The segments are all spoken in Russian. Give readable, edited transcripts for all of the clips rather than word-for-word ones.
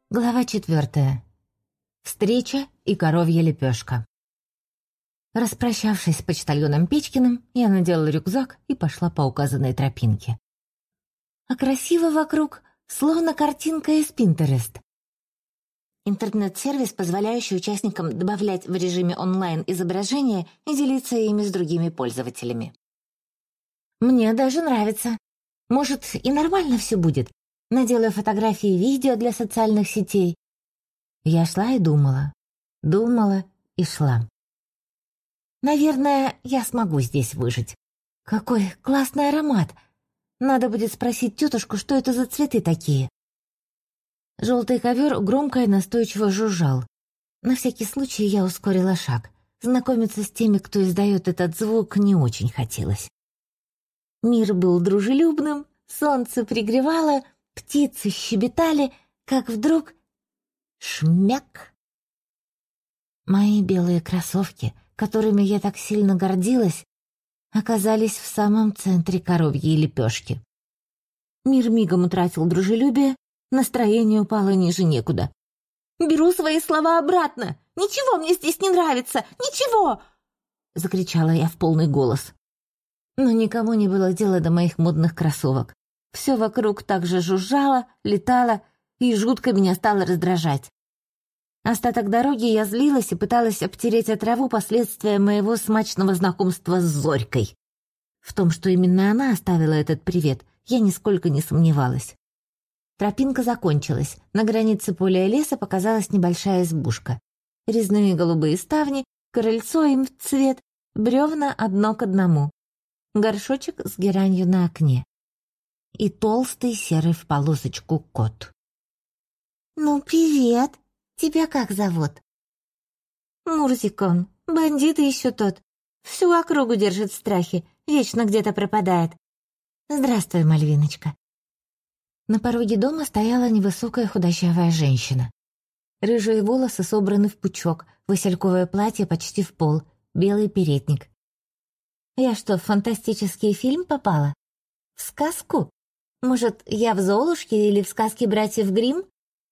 Глава 4. Встреча и коровья лепешка. Распрощавшись с почтальоном Печкиным, я надела рюкзак и пошла по указанной тропинке. А красиво вокруг, словно картинка из Pinterest. Интернет-сервис, позволяющий участникам добавлять в режиме онлайн изображения и делиться ими с другими пользователями. Мне даже нравится. Может, и нормально все будет. Наделаю фотографии и видео для социальных сетей. Я шла и думала. Думала и шла. Наверное, я смогу здесь выжить. Какой классный аромат. Надо будет спросить тетушку, что это за цветы такие. Желтый ковер громко и настойчиво жужжал. На всякий случай я ускорила шаг. Знакомиться с теми, кто издает этот звук, не очень хотелось. Мир был дружелюбным, солнце пригревало, птицы щебетали, как вдруг... Шмяк! Мои белые кроссовки, которыми я так сильно гордилась, оказались в самом центре коровьей лепешки. Мир мигом утратил дружелюбие, настроение упало ниже некуда. «Беру свои слова обратно! Ничего мне здесь не нравится! Ничего!» — закричала я в полный голос. Но никому не было дела до моих модных кроссовок. Все вокруг так же жужжало, летало, и жутко меня стало раздражать. Остаток дороги я злилась и пыталась обтереть от траву последствия моего смачного знакомства с Зорькой. В том, что именно она оставила этот привет, я нисколько не сомневалась. Тропинка закончилась. На границе поля и леса показалась небольшая избушка. Резные голубые ставни, крыльцо им в цвет, бревна одно к одному. Горшочек с геранью на окне. И толстый серый в полосочку кот. «Ну, привет! Тебя как зовут?» «Мурзик он, бандит еще тот. Всю округу держит в страхе, вечно где-то пропадает. Здравствуй, Мальвиночка». На пороге дома стояла невысокая худощавая женщина. Рыжие волосы собраны в пучок, васильковое платье почти в пол, белый передник. «Я что, в фантастический фильм попала? В сказку? Может, я в «Золушке» или в сказке братьев Гримм?»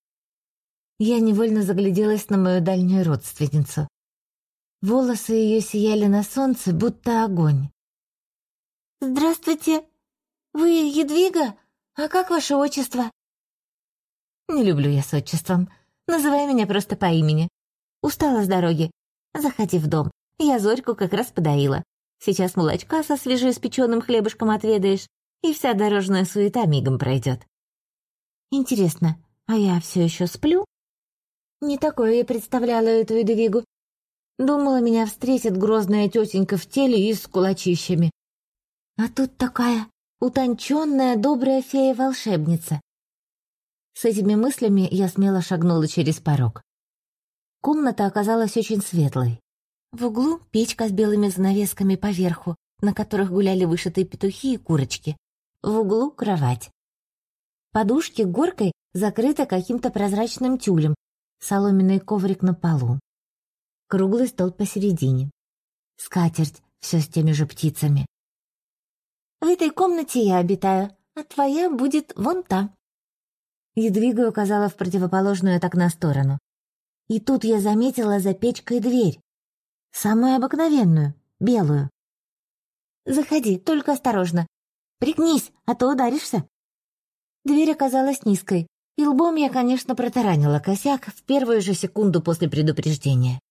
Я невольно загляделась на мою дальнюю родственницу. Волосы ее сияли на солнце, будто огонь. «Здравствуйте! Вы Едвига? А как ваше отчество?» «Не люблю я с отчеством. Называй меня просто по имени. Устала с дороги. Заходи в дом. Я Зорьку как раз подоила. Сейчас молочка со свежеиспеченным хлебушком отведаешь, и вся дорожная суета мигом пройдет. Интересно, а я все еще сплю? Не такое я представляла эту Едвигу. Думала, меня встретит грозная тетенька в теле и с кулачищами. А тут такая утонченная, добрая фея-волшебница. С этими мыслями я смело шагнула через порог. Комната оказалась очень светлой. В углу печка с белыми занавесками поверху, на которых гуляли вышитые петухи и курочки. В углу кровать. Подушки горкой закрыты каким-то прозрачным тюлем, соломенный коврик на полу. Круглый стол посередине. Скатерть, все с теми же птицами. «В этой комнате я обитаю, а твоя будет вон та». Едвига указала в противоположную от окна сторону. И тут я заметила за печкой дверь. Самую обыкновенную, белую. «Заходи, только осторожно. Пригнись, а то ударишься». Дверь оказалась низкой, и лбом я, конечно, протаранила косяк в первую же секунду после предупреждения.